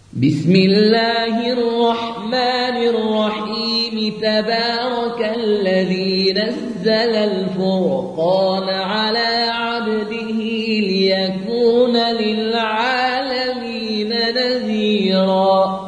بسم الله الرحمن الرحيم تبارك الذي نزل الفرقان على عبده ليكون للعالمين نذيرا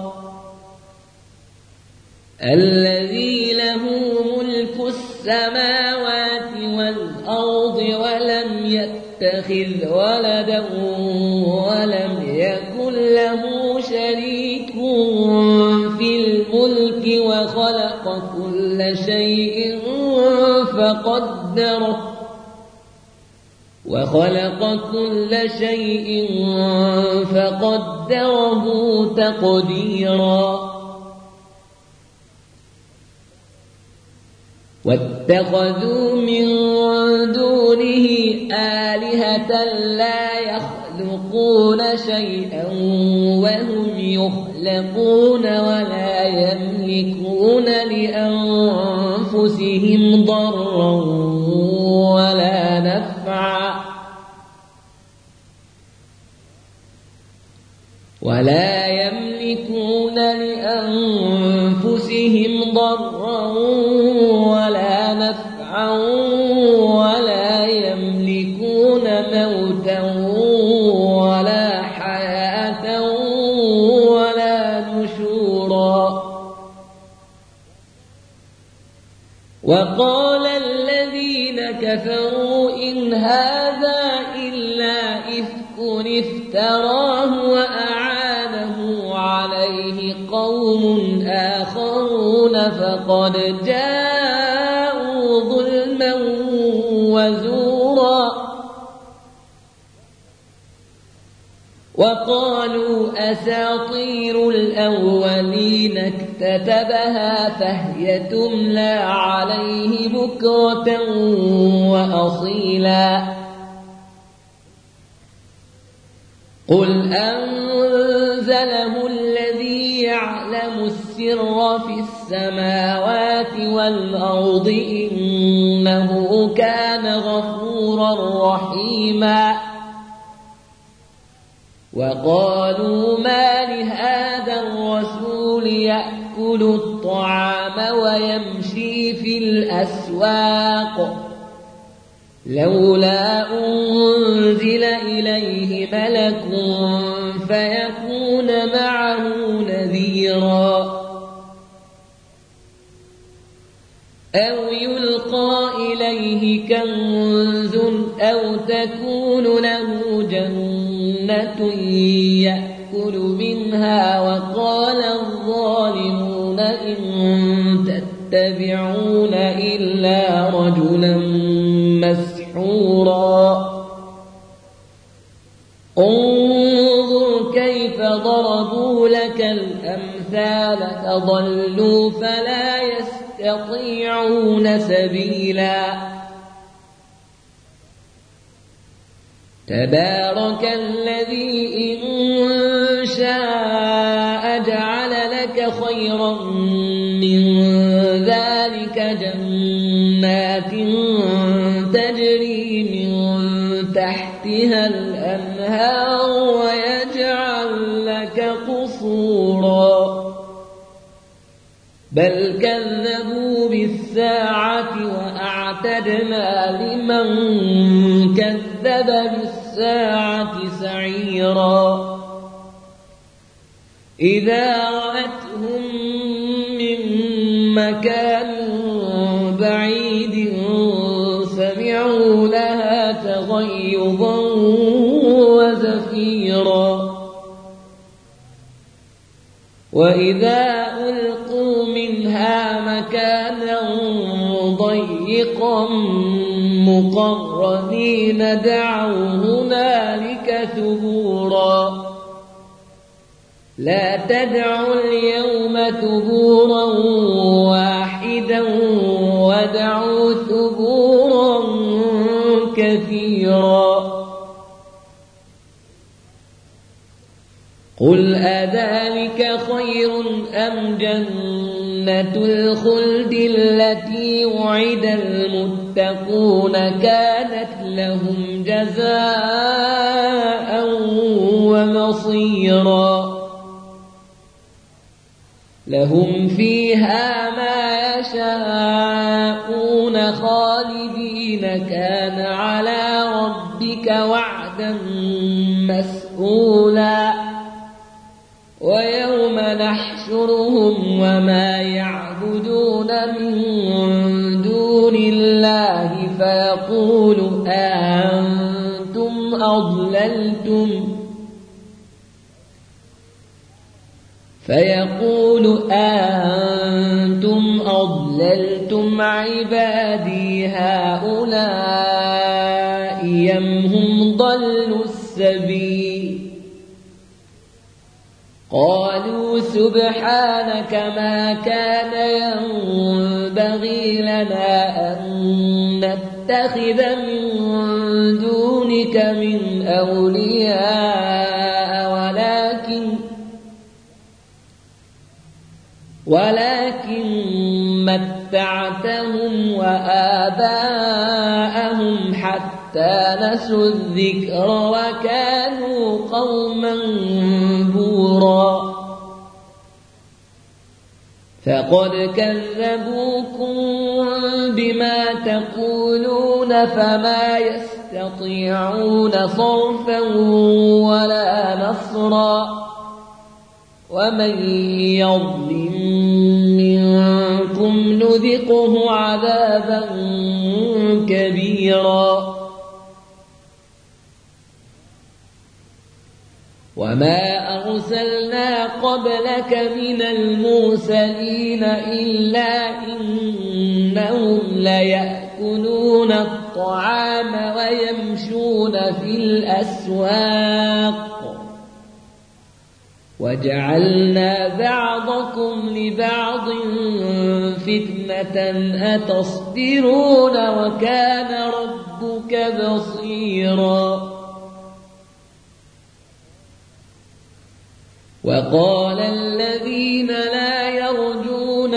الذي له ملك السماوات والأرض ولم يتخذ ولدا ولم يكن له شريك في الملك وخلق كل شيء فقدره تقديرا واتخذوا من دونه آلهة لا يخلقون شيئا وهم يخلقون ولا يملكون لأنفسهم ضرا ولا نفعا ولا يملكون موتا ولا حياة ولا نشورا وقال الذين كفروا إن هذا إلا إفك افتراه وأعانه عليه قوم آخرون فقد جاءوا ظلما وزورا وقالوا أساطير الأولين اكتتبها فهي تملى عليه بكرة وأصيلا قل أنزله الذي يعلم السر في السماوات والأرض إنه كان غفورا رحيما وقالوا ما لهذا الرسول يأكل الطعام ويمشي في الأسواق لولا أنزل إليه ملك فيكون معه نذيرا أو يلقى إليه كنز أو تكون له جنة يأكل منها وقال الظالمون إن تتبعون إلا رجلا مسحورا انظر كيف ضربوا لك الأمثال فضلوا فلا يستطيعون سبيلا تبارك الذي إن شاء جعل لك خيرا من ذلك جنات تجري من تحتها الأنهار ويجعل لك قصورا بل كذبوا بالساعة وأعتدنا لمن كذب بالساعة سعيرا إذا رأتهم من مكان بعيد سمعوا لها تغيظا وزفيرا وإذا ألقوا منها مكانا ضيقا مقرنين دعوا هنالك ثبورا لا تدعوا اليوم ثبورا واحدا ودعوا ثبورا كثيرا قل أذلك خير أم جنة الخلد التي وعد المتقون كانت لهم جزاء ومصيرا لهم فيها ما يشاءون خالدين كان على ربك وعدا مسئولا ويوم نحشرهم وما يعبدون من دون الله فيقول أأنتم أضللتم عبادي هؤلاء أم هم ضلوا السبيل قالوا سبحانك ما كان ينبغي لنا أن نتخذ من دونك من أولياء ولكن متعتهم وآباءهم حتى نسوا الذكر وكانوا قوما بورا فقد كذبوكم بما تقولون فما يستطيعون صرفا ولا نصرا ومن يظلم منكم نذقه عذابا كبيرا وما أرسلنا قبلك من المرسلين إلا إنهم ليأكلون الطعام ويمشون في الأسواق وجعلنا بعضكم لبعض فتنة أتصبرون وكان ربك بصيرا وقال الذين لا يرجون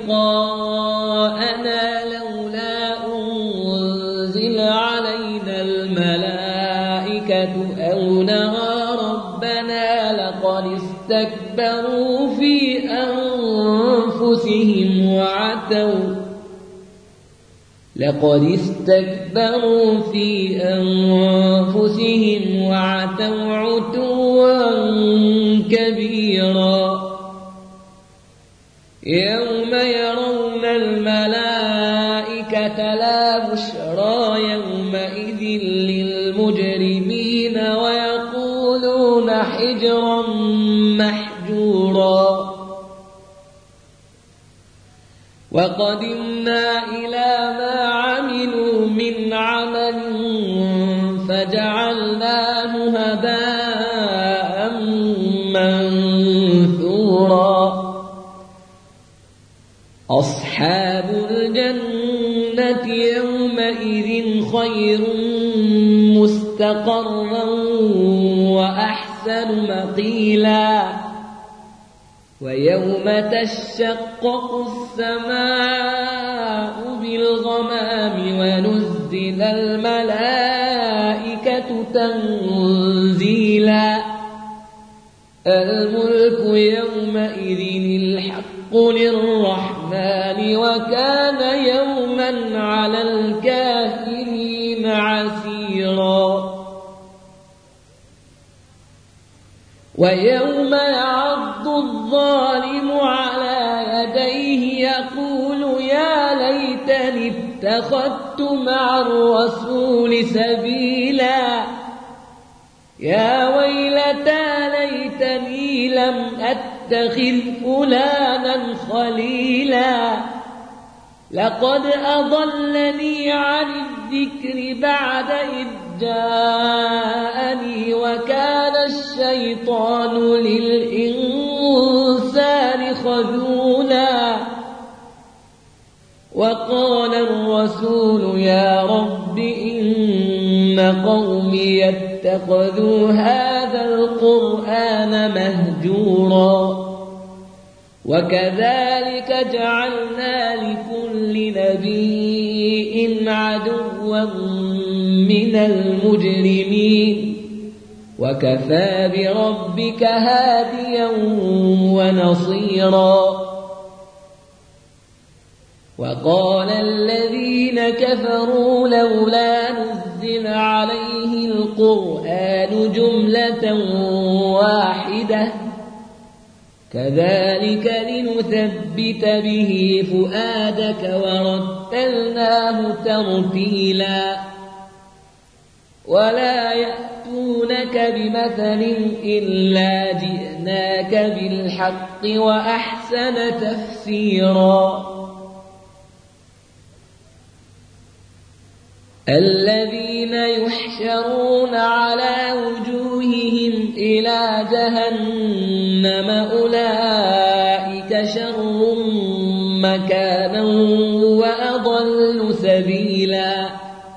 لقاءنا لولا أنزل علينا الملائكة أو نرى ربنا استكبروا في أنفسهم وعتوا عتوا كبيرا يوم يرون الملائكة لا بشرى يومئذ للمجرمين ويقولون حجرا محجورا وقدمنا إلى ما عملوا من عمل فجعلناه هباء منثورا أصحاب الجنة يومئذ خير مستقرا وأحسن مقيلا ويوم تشقق السماء بالغمام ونزل الملائكة تنزيلا الملك يومئذ الحق للرحمن وكان يوما على الكافرين عسيرا ويوم يعض الظالم على يديه يقول يا ليتني اتخذت مع الرسول سبيلا يا ويلتى ليتني لم أتخذ فلانا خليلا لقد أضلني عن الذكر بعد إذ جاءني وكان الشيطان للإنسان خذولا وقال الرسول يا رب إن قومي اتخذوا هذا القرآن مهجورا وكذلك جعلنا لكل نبي عدوا من المجرمين وكفى بربك هاديا ونصيرا. وقال الذين كفروا لولا نزل عليه القرآن جملة واحدة كذلك لنثبت به فؤادك ورتلناه ترتيلا. ولا يأتونك بمثل إلا جئناك بالحق وأحسن تفسيرا. الذين يحشرون على وجوههم إلى جهنم أولئك شر مكانا وأضل سبيلا.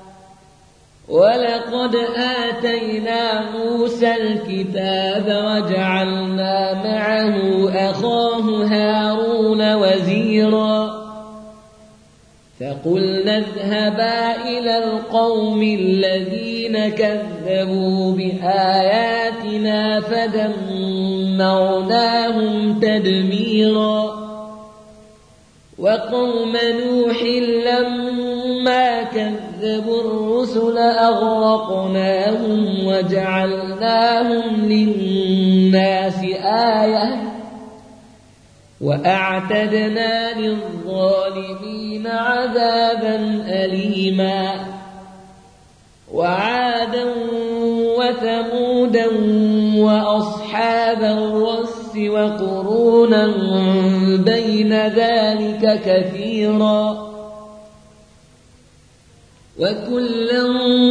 ولقد آتينا موسى الكتاب وجعلنا معه أخاه هارون وزيرا. فقلنا اذهبا إلى القوم الذين كذبوا بآياتنا فدمرناهم تدميرا. وقوم نوح لما كذبوا الرسل أغرقناهم وجعلناهم للناس آية وأعتدنا للظالمين عذابا أليما. وعادا وثمودا وأصحاب الرس وقرونا بين ذلك كثيرا. وكلا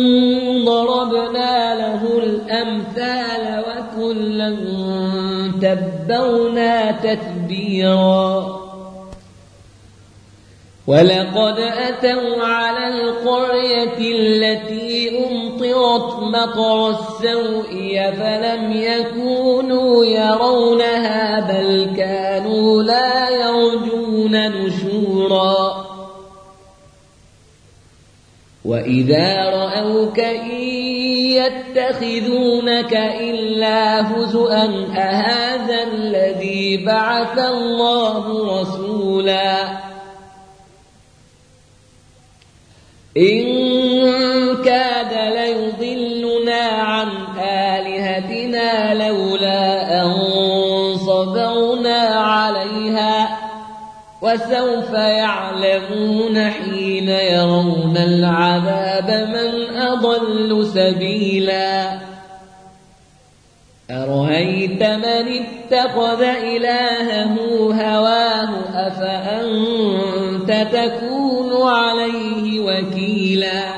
ضربنا له الأمثال وكلا تبرنا تتبيرا. ولقد أتوا على القرية التي أمطرت مطر السوء فلم يكونوا يرونها بل كانوا لا يرجون نشورا. وإذا رأوك إن يتخذونك إلا هزؤا أهذا الذي بعث الله رسولا. إن كاد ليضلنا عن آلهتنا لولا أن صبرنا عليها وسوف يعلمون حين يرون العذاب من أضل سبيلا. أرأيت من اتخذ إلهه هواه أفأنت تكون عليه وكيلا.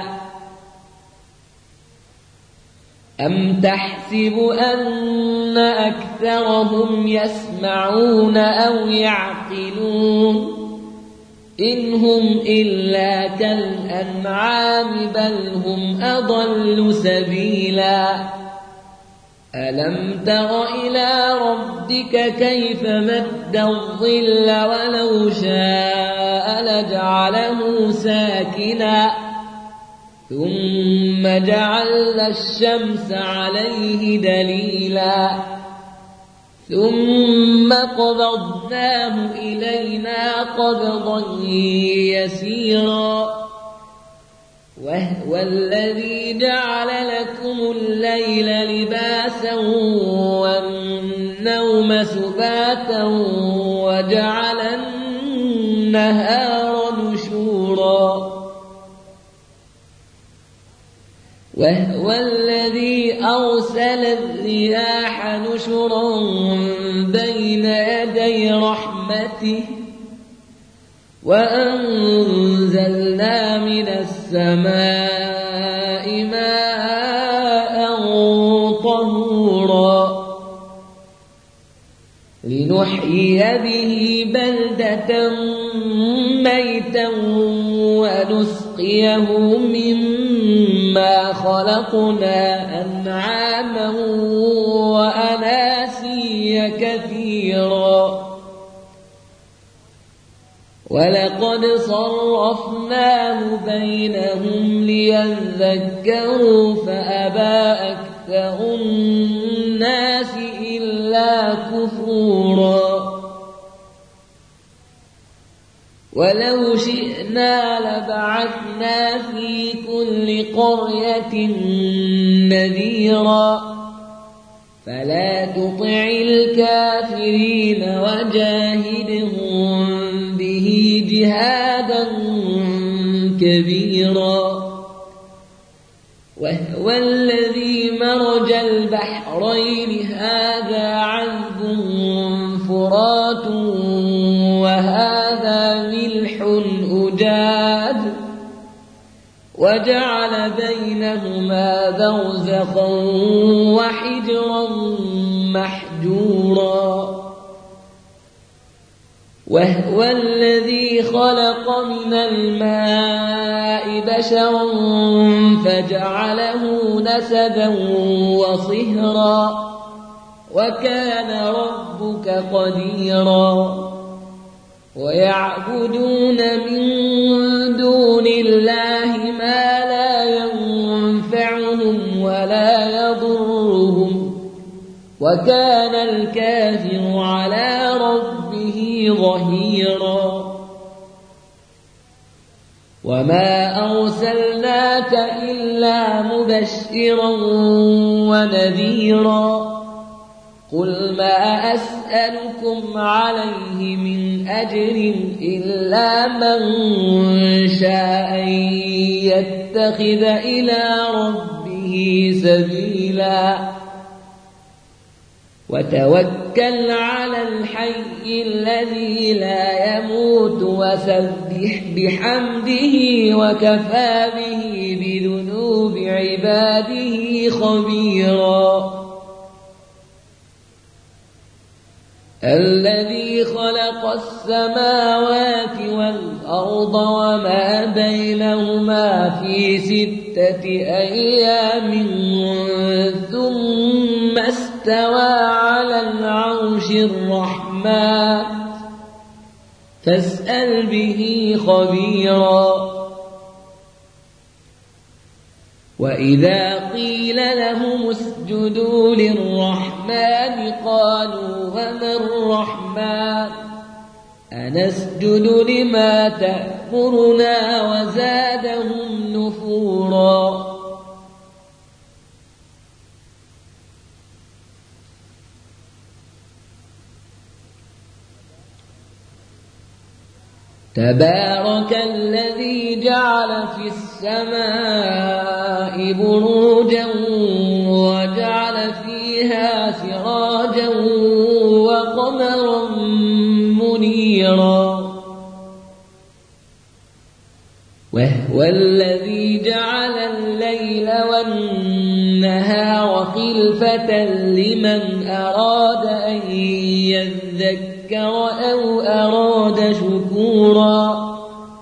أم تحسب أن أكثرهم يسمعون أو يعقلون إن هم إلا كالأنعام بل هم أضل سبيلا. ألم تر إلى ربك كيف مد الظل ولو شاء لجعله ساكنا ثم جعلنا الشمس عليه دليلا ثم قبضناه إلينا قبضا يسيرا. وهو الذي جعل لكم الليل لباسا والنوم سباتا وجعل النهار نشورا. وهو الذي أرسل الرياح نشرا بين يدي رحمته وأنزلنا من السماء ماء طهورا لنحيي به بلدة ميتا ونسقيه مما خلقنا أنعاما وأناسيا كثيرا. ولقد صرفناه بينهم ليذكروا فأبى أكثر الناس إلا نفورا ولو شئنا لبعثنا في كل قرية نذيرا فلا تطع الكافرين وجاهدهم به جهادا كبيرا وهو الذي مرج البحرين هذا عذب فرات وهذا ملح أجاج وجعل بينهما برزخا وحجرا محجورا وهو الذي خلق من الماء بشرا فجعله نسبا وصهرا وكان ربك قديرا ويعبدون من دون الله ما لا ينفعهم ولا يضرهم وكان الكافر على ربه ظهيرا وما أرسلناك إلا مبشرا ونذيرا قل ما أسألكم عليه من أجر إلا من شاء يتخذ إلى ربه سبيلا وتوكل على الحي الذي لا يموت وسبح بحمده وكفى به بذنوب عباده خبيرا الذي خلق السماوات والأرض وما بينهما في 6 أيام ثم استوى على العرش الرحمن فاسأل به خبيرا وإذا قيل لهم اسجدوا للرحمن قالوا وما الرحمن أنسجد لما تأمرنا وزادهم نفورا تبارك الذي جعل في السماء بروجا وجعل فيها سراجا وقمرا منيرا وهو الذي جعل الليل والنهار خلفة لمن أراد أن يذكر أو أراد شكورا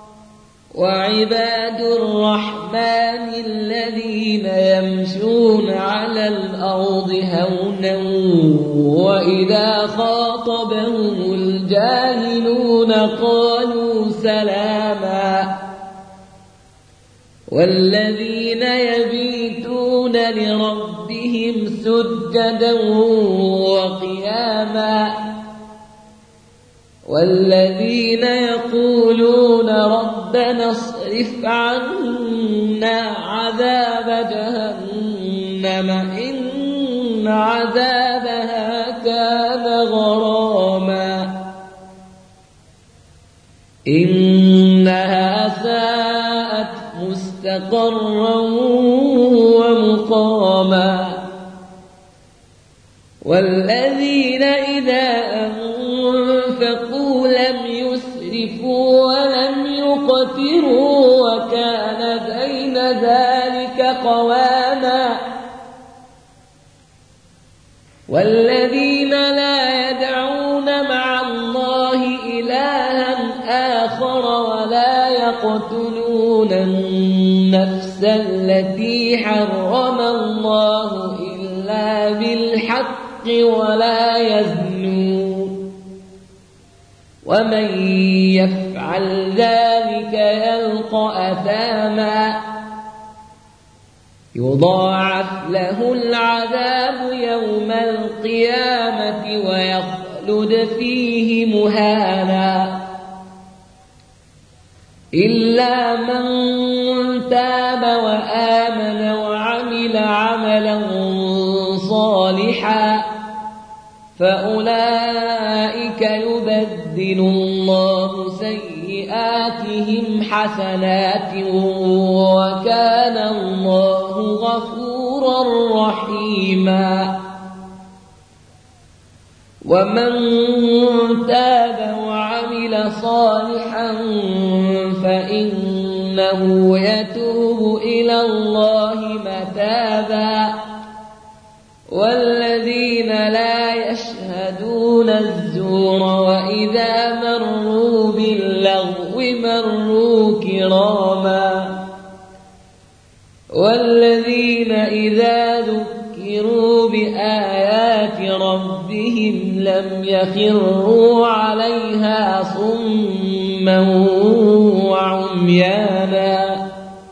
وعباد الرحمن الذين يمشون على الأرض هونا وإذا خاطبهم الجاهلون قالوا سلاما والذين يبيتون لربهم سجدا وقياما والذين يقولون ربنا اصرف عنا عذاب جهنم إن عذابها كان غراما إنها ساءت مستقرا ومقاما والذين إذا أنفقوا لم يسرفوا ولم يقتروا وكان بين ذلك قواما والذين لا يدعون مع الله إلها آخر ولا يقتلون النفس التي حرم الله إلا بالحق ولا يزنون ومن يفعل ذلك يلقى أثاما يضاعف له العذاب يوم القيامة ويخلد فيه مهانا إلا من تاب وآمن وعمل عملا صالحا فأولئك يبدل الله سيئاتهم حسنات وكان الله غفورا رحيما ومن تاب وعمل صالحا فإنه يتوب إلى الله متابا والذين لا يشهدون الزور وإذا مروا باللغو مروا كراما والذين إذا ذكروا بآيات ربهم لم يخروا عليها صما وعميانا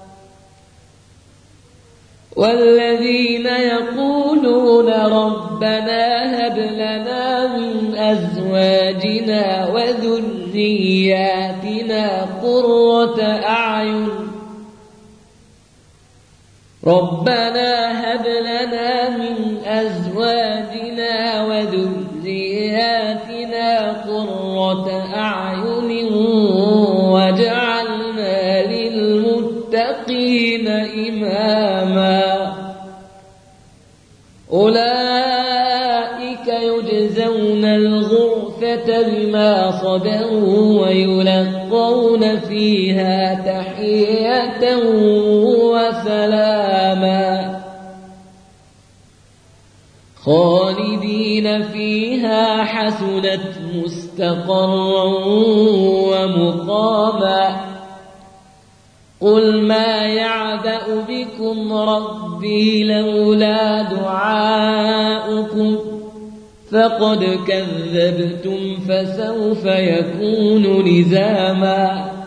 والذين يقولون ربنا هب لنا من أزواجنا وذرياتنا قرة أعين واجعلنا للمتقين إماما أولئك يجزون الغرفة بما صبروا ويلقون فيها تحية وسلاما خالدين فيها حسنت مستقرا ومقاما قل ما يعبأ بكم ربي لولا دعاؤكم فقد كذبتم فسوف يكون لزاما